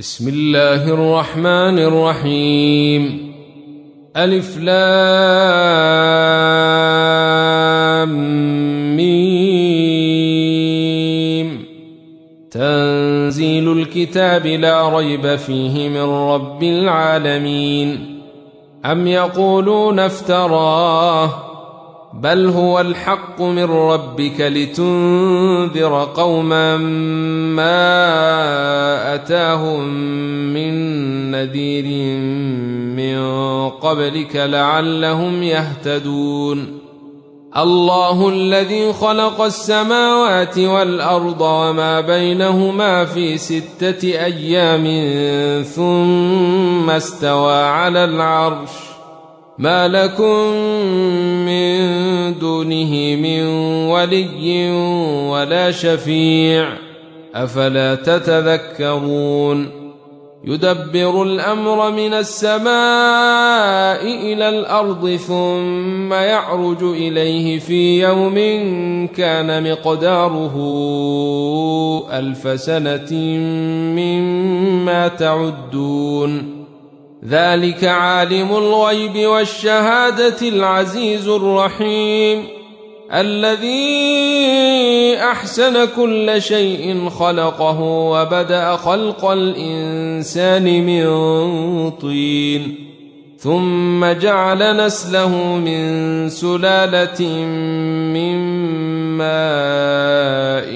بسم الله الرحمن الرحيم. ألف لام ميم. تنزيل الكتاب لا ريب فيه من رب العالمين. أم يقولون افتراه بل هو الحق من ربك لتنذر قوما ما أتاهم من نذير من قبلك لعلهم يهتدون. الله الذي خلق السماوات والأرض وما بينهما في 6 أيام ثم استوى على العرش ما لكم من دونه من ولي ولا شفيع أفلا تتذكرون. يدبر الأمر من السماء إلى الأرض ثم يعرج إليه في يوم كان مقداره 1000 سنة مما تعدون. ذلك عالم الغيب والشهادة العزيز الرحيم الذي أحسن كل شيء خلقه وبدأ خلق الإنسان من طين ثم جعل نسله من سلالة من ماء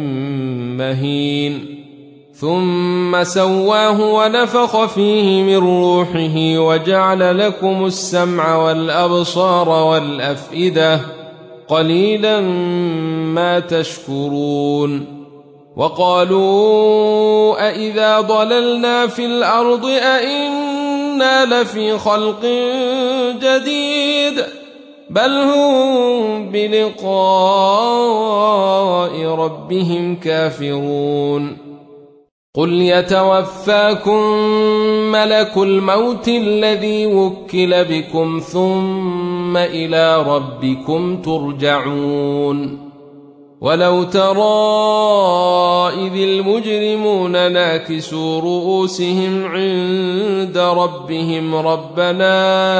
مهين ثم سواه ونفخ فيه من روحه وجعل لكم السمع والأبصار والأفئدة قليلا ما تشكرون. وقالوا أإذا ضللنا في الأرض أإنا لفي خلق جديد بل هم بلقاء ربهم كافرون. قل يتوفاكم ملك الموت الذي وكل بكم ثم إلى ربكم ترجعون. ولو ترى إذ المجرمون ناكسوا رؤوسهم عند ربهم ربنا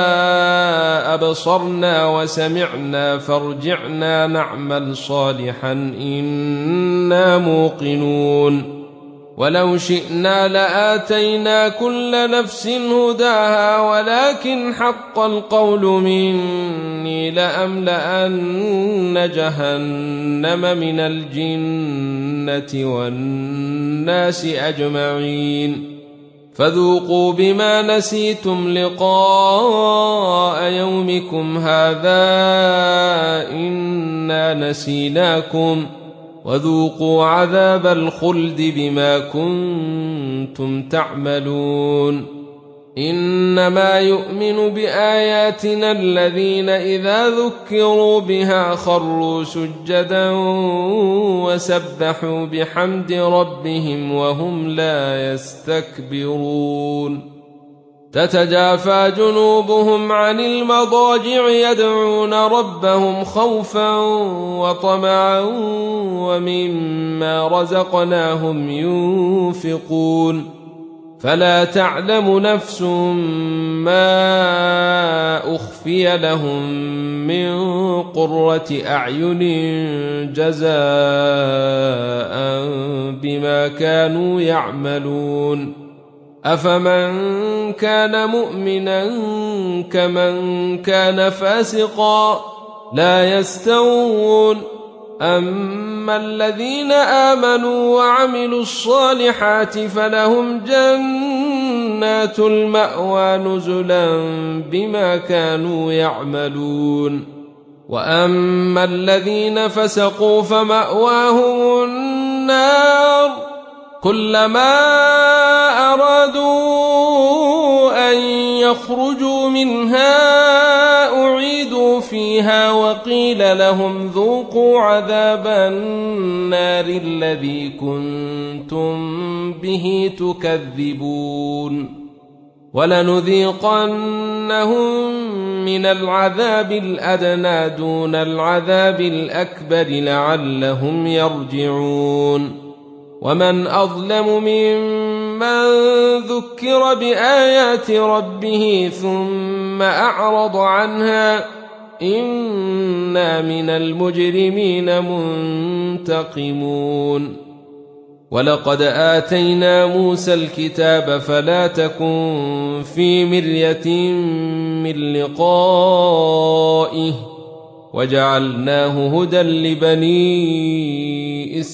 أبصرنا وسمعنا فارجعنا نعمل صالحا إنا موقنون. ولو شئنا لآتينا كل نفس هداها ولكن حق القول مني لأملأن جهنم من الجنة والناس أجمعين. فذوقوا بما نسيتم لقاء يومكم هذا إنا نسيناكم وذوقوا عذاب الخلد بما كنتم تعملون. إنما يؤمن بآياتنا الذين إذا ذكروا بها خروا سجدا وسبحوا بحمد ربهم وهم لا يستكبرون. تتجافى جنوبهم عن المضاجع يدعون ربهم خوفا وطمعا ومما رزقناهم ينفقون. فلا تعلم نفس ما أخفي لهم من قرة أعين جزاء بما كانوا يعملون. أفمن كان مؤمنا كمن كان فاسقا لا يستوون. أما الذين آمنوا وعملوا الصالحات فلهم جنات المأوى نزلا بما كانوا يعملون. وأما الذين فسقوا فمأواهم النار كلما أرادوا أن يخرجوا منها أعيدوا فيها وقيل لهم ذوقوا عذاب النار الذي كنتم به تكذبون. ولنذيقنهم من العذاب الأدنى دون العذاب الأكبر لعلهم يرجعون. ومن أظلم ممن من ذكر بآيات ربه ثم أعرض عنها إنا من المجرمين منتقمون ولقد آتينا موسى الكتاب فلا تكن في مرية من لقائه وجعلناه هدى لبني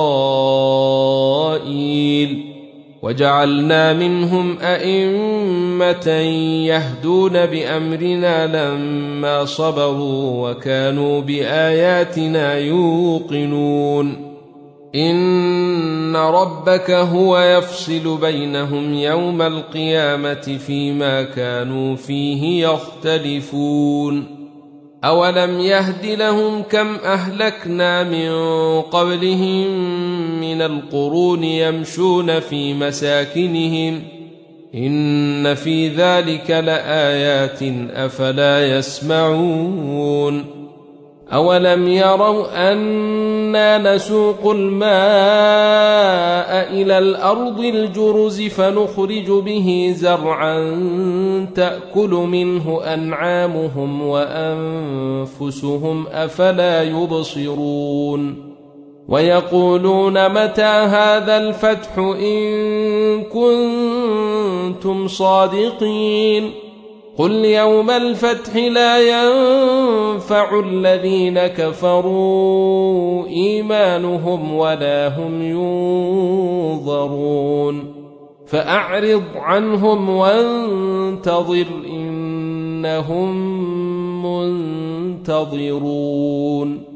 إسرائيل وجعلنا منهم أئمة يهدون بأمرنا لما صبروا وكانوا بآياتنا يوقنون إن ربك هو يفصل بينهم يوم القيامة فيما كانوا فيه يختلفون أولم يهد لهم كم أهلكنا من قبلهم من القرون يمشون في مساكنهم إن في ذلك لآيات أفلا يسمعون أولم يروا أنا نسوق الماء إلى الأرض الجرز فنخرج به زرعا تأكل منه أنعامهم وأنفسهم أفلا يبصرون ويقولون متى هذا الفتح إن كنتم صادقين قل يوم الفتح لا ينفع الذين كفروا إيمانهم ولا هم ينظرون فأعرض عنهم وانتظر إنهم منتظرون